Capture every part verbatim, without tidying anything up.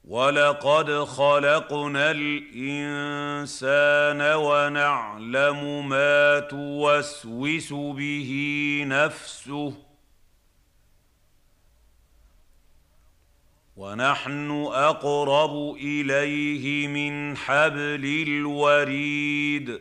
وَلَقَدْ خَلَقْنَا الْإِنسَانَ وَنَعْلَمُ مَا تُوَسْوِسُ بِهِ نَفْسُهُ وَنَحْنُ أَقْرَبُ إِلَيْهِ مِنْ حَبْلِ الْوَرِيدِ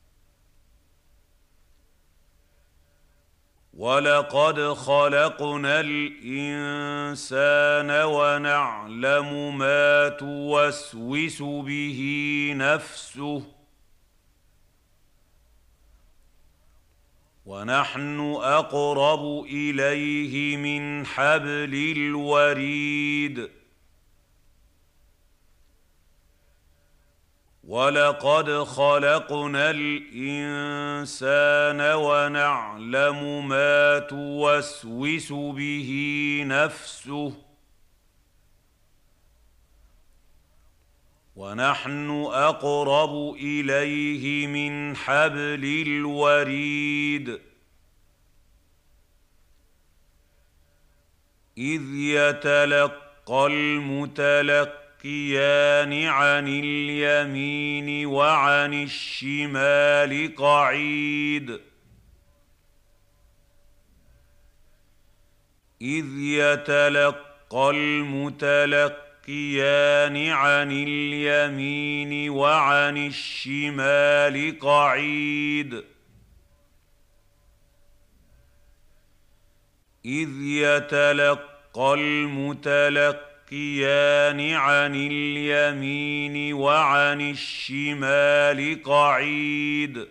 وَلَقَدْ خَلَقْنَا الْإِنسَانَ وَنَعْلَمُ مَا تُوَسْوِسُ بِهِ نَفْسُهُ وَنَحْنُ أَقْرَبُ إِلَيْهِ مِنْ حَبْلِ الْوَرِيدِ وَلَقَدْ خَلَقْنَا الْإِنسَانَ وَنَعْلَمُ مَا تُوَسْوِسُ بِهِ نَفْسُهُ وَنَحْنُ أَقْرَبُ إِلَيْهِ مِنْ حَبْلِ الْوَرِيدِ إِذْ يَتَلَقَّى الْمُتَلَقِّيَانِ عَنِ الْيَمِينِ وَعَنِ الشِّمَالِ قَعِيدٌ إِذْ يَتَلَقَّى الْمُتَلَقِّيَانِ عَنِ الْيَمِينِ وَعَنِ الشِّمَالِ قَعِيدٌ إِذْ يَتَلَقَّى الْمُتَلَقِّيَانِ عَنِ الْيَمِينِ وَعَنِ الشِّمَالِ قَعِيدٌ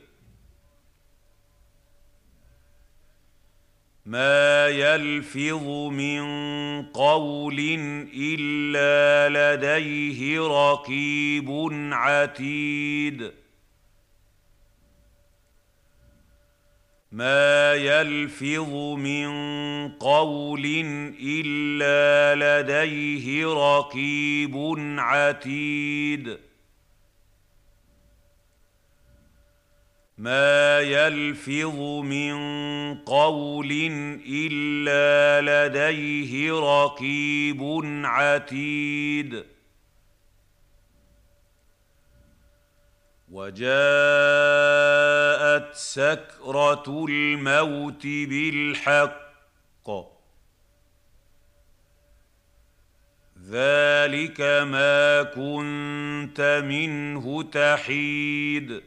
مَا يَلْفِظُ مِن قَوْلٍ إِلَّا لَدَيْهِ رَقِيبٌ عَتِيدٌ مَا يَلْفِظُ مِن قَوْلٍ إِلَّا لَدَيْهِ رَقِيبٌ عَتِيدٌ مَا يَلْفِظُ مِن قَوْلٍ إِلَّا لَدَيْهِ رَقِيبٌ عَتِيدٌ وَجَاءَتْ سَكْرَةُ الْمَوْتِ بِالْحَقِّ ذَلِكَ مَا كُنتَ مِنْهُ تَحِيدُ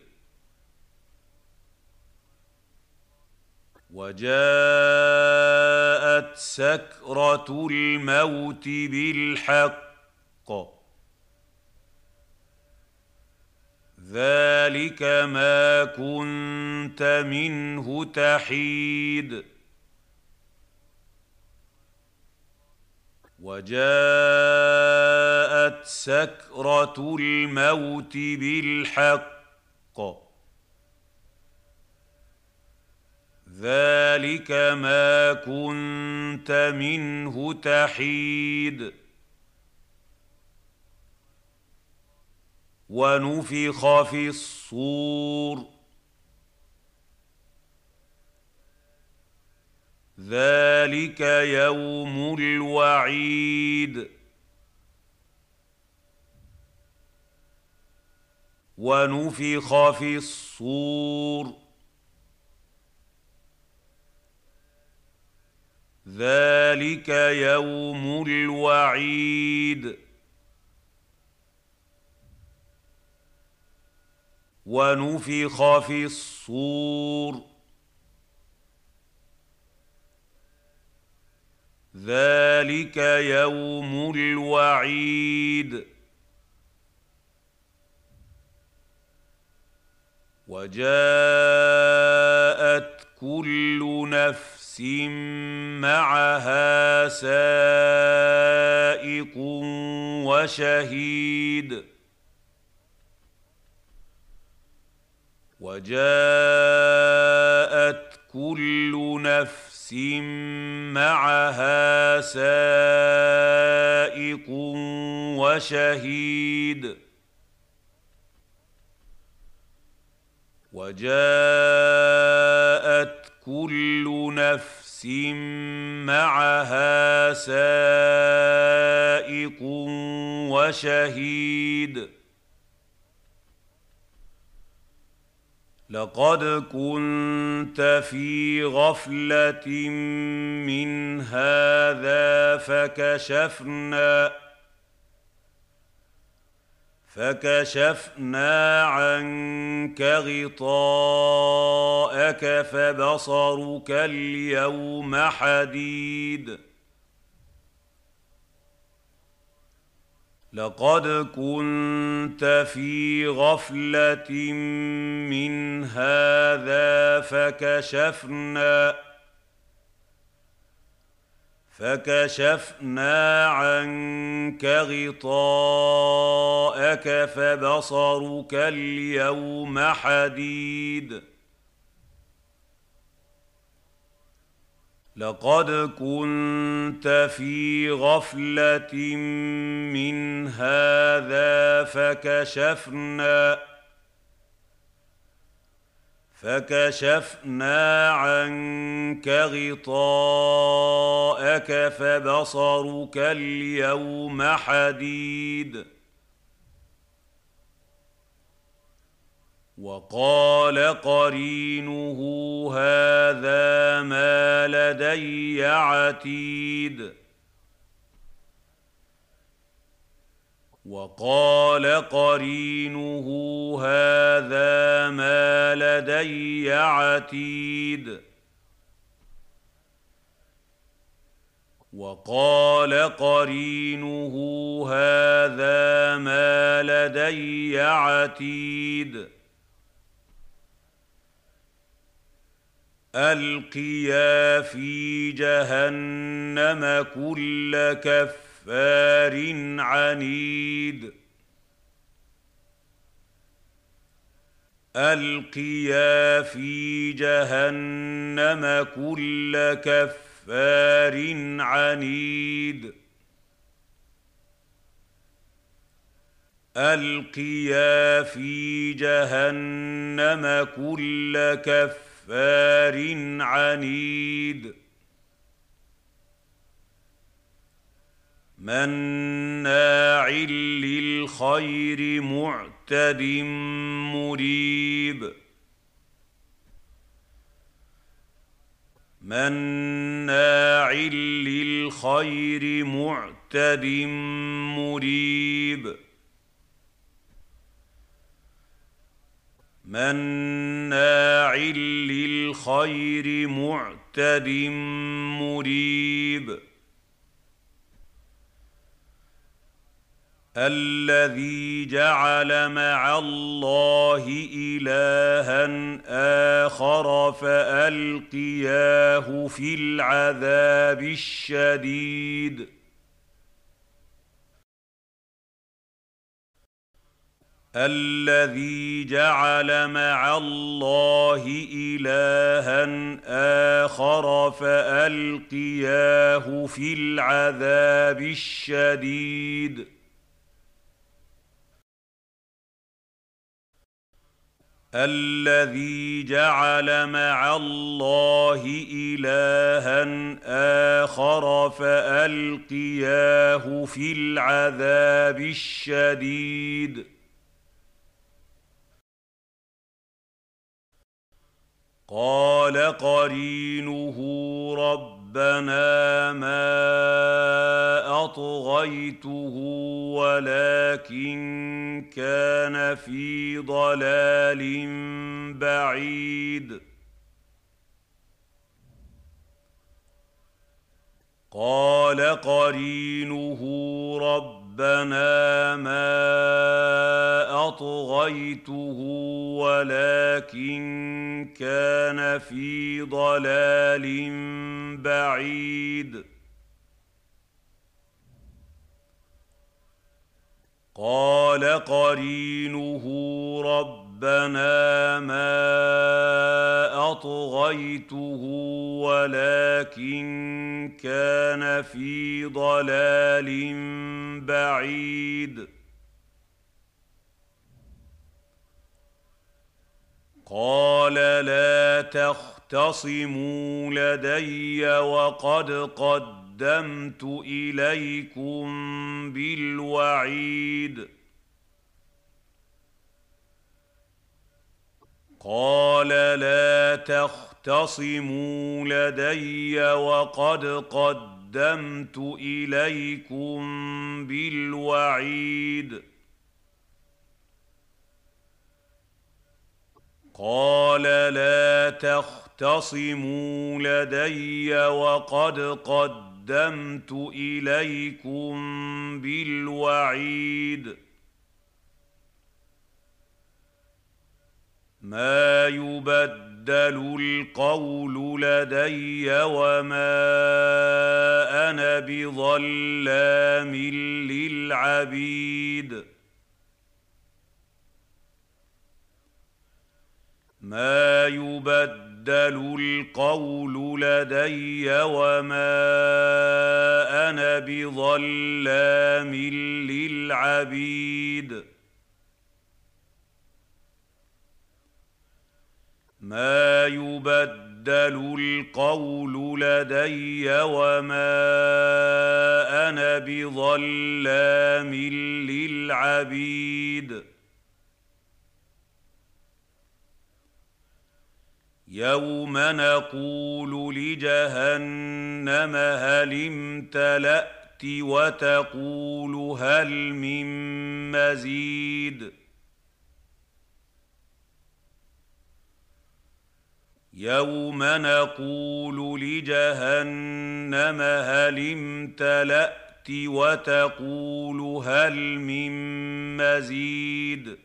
وَجَاءَتْ سَكْرَةُ الْمَوْتِ بِالْحَقِّ ذَلِكَ مَا كُنتَ مِنْهُ تَحِيدُ وَجَاءَتْ سَكْرَةُ الْمَوْتِ بِالْحَقِّ ذَلِكَ مَا كُنتَ مِنْهُ تَحِيدُ وَنُفِخَ فِي الصُّورِ ذَلِكَ يَوْمُ الْوَعِيدِ وَنُفِخَ فِي الصُّورِ ذَلِكَ يَوْمُ الْوَعِيدِ وَنُفِخَ فِي الصُّورِ ذَلِكَ يَوْمُ الْوَعِيدِ وَجَاءَتْ كُلُّ نَفْسٍ مَّعَهَا سَائِقٌ وَشَهِيدٌ وَجَاءَتْ كُلُّ نَفْسٍ مَّعَهَا سَائِقٌ وَشَهِيدٌ وَجَاءَتْ كُلُّ نَفْسٍ معها سائق وشهيد لقد كنت في غفلة من هذا فكشفنا فكشفنا عنك غطاءك فبصرك اليوم حديد لقد كنت في غفلة من هذا فكشفنا فكشفنا عنك غطاءك فبصرك اليوم حديد لقد كنت في غفلة من هذا فكشفنا فكشفنا عنك غطاءك فبصرك اليوم حديد وقال قرينه هذا ما لدي عتيد وقال قرينه هذا ما لدي عتيد وقال قرينه هذا ما لدي عتيد ألقيا في جهنم كل كفار عنيد ألقيا في جهنم كل كفار عنيد ألقيا في جهنم كل كفار كفار عنيد مناع للخير معتد مريب مناع للخير معتد مريب مناع للخير معتد مريب الذي جعل مع الله إلها آخر فألقياه في العذاب الشديد الذي جعل مع الله إلها آخر فألقياه في العذاب الشديد الذي جعل مع الله إلها آخر فألقياه في العذاب الشديد قال قرينه ربنا ما أطغيته ولكن كان في ضلال بعيد قال قرينه ربنا ما أطغيته ولكن كان في ضلال بعيد قال قرينه ربنا ما أطغيته ولكن كان في ضلال بعيد قال لا تخف تختصموا لدي وقد قدمت إليكم بالوعيد قال لا تختصموا لدي وقد قدمت إليكم بالوعيد قال لا تختصموا لدي وقد قدمت إليكم بالوعيد ما يبدل القول لدي وما أنا بظلام للعبيد ما يبدل القول لدي وما أنا بظلام للعبيد ما يبدل القول لدي وما أنا بظلام للعبيد يوم نقول لجهنم هل امتلأت وتقول هل من مزيد يوم نقول لجهنم هل امتلأت وتقول هل من مزيد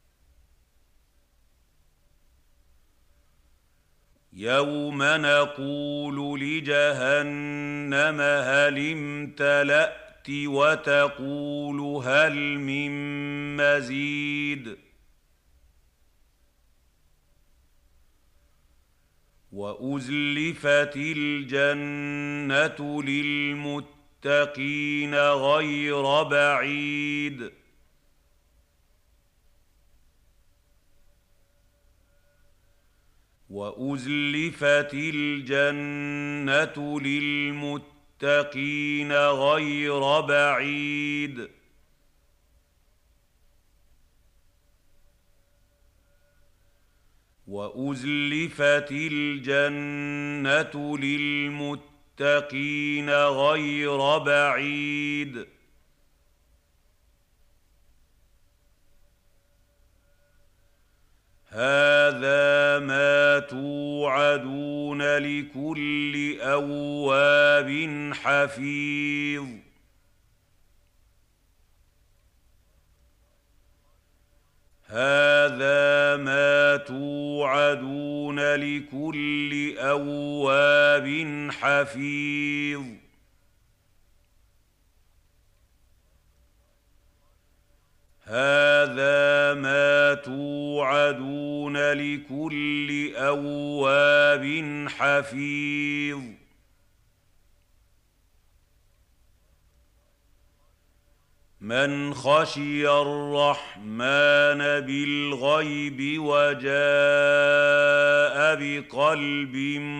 يوم نقول لجهنم هل امتلأت وتقول هل من مزيد وأزلفت الجنة للمتقين غير بعيد وأزلفت الجنة للمتقين غير بعيد وأزلفت الجنة للمتقين غير بعيد هذا ما توعدون لكل أواب حفيظ هذا ما توعدون لكل أواب حفيظ هذا ما توعدون لكل أواب حفيظ من خشي الرحمن بالغيب وجاء بقلب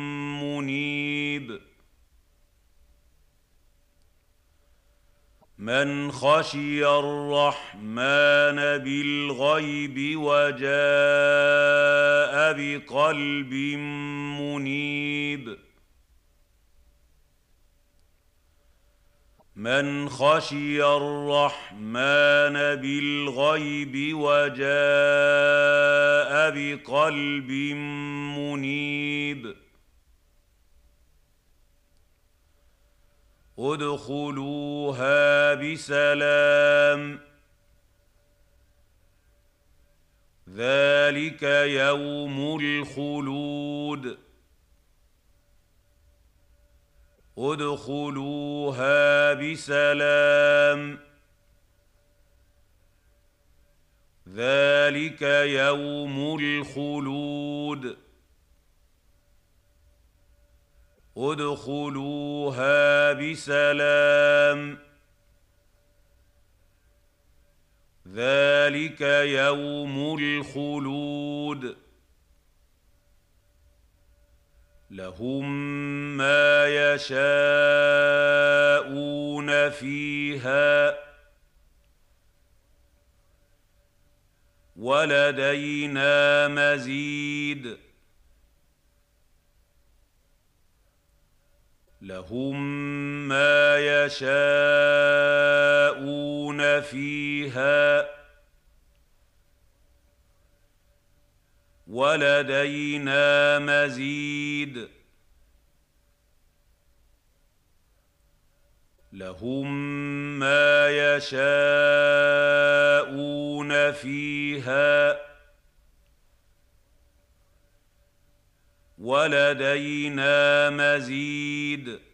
منيب من خشي الرحمن بالغيب وجاء بقلب منيب من خشي الرحمن بالغيب وجاء بقلب منيب ادخلوها بسلام ذلك يوم الخلود ادخلوها بسلام ذلك يوم الخلود ادخلوها بسلام ذلك يوم الخلود لهم ما يشاءون فيها ولدينا مزيد لهم ما يشاءون فيها ولدينا مزيد لهم ما يشاءون فيها ولدينا مزيد